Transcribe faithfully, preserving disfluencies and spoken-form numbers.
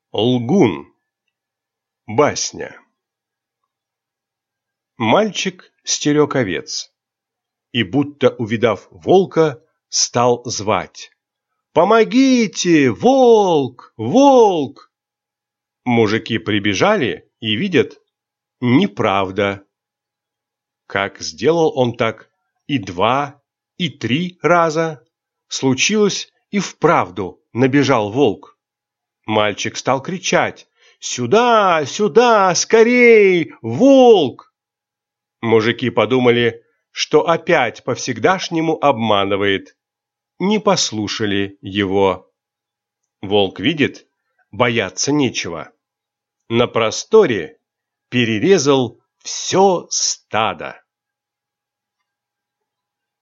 Лгун. Басня. Мальчик стерег овец и, будто увидав волка, стал звать: «Помогите! Волк! Волк!» Мужики прибежали и видят — неправда. Как сделал он так и два, и три раза, случилось, и вправду набежал волк. Мальчик стал кричать: «Сюда! Сюда! Скорей! Волк!» Мужики подумали, что опять по-всегдашнему обманывает. Не послушали его. Волк видит, бояться нечего. На просторе перерезал все стадо.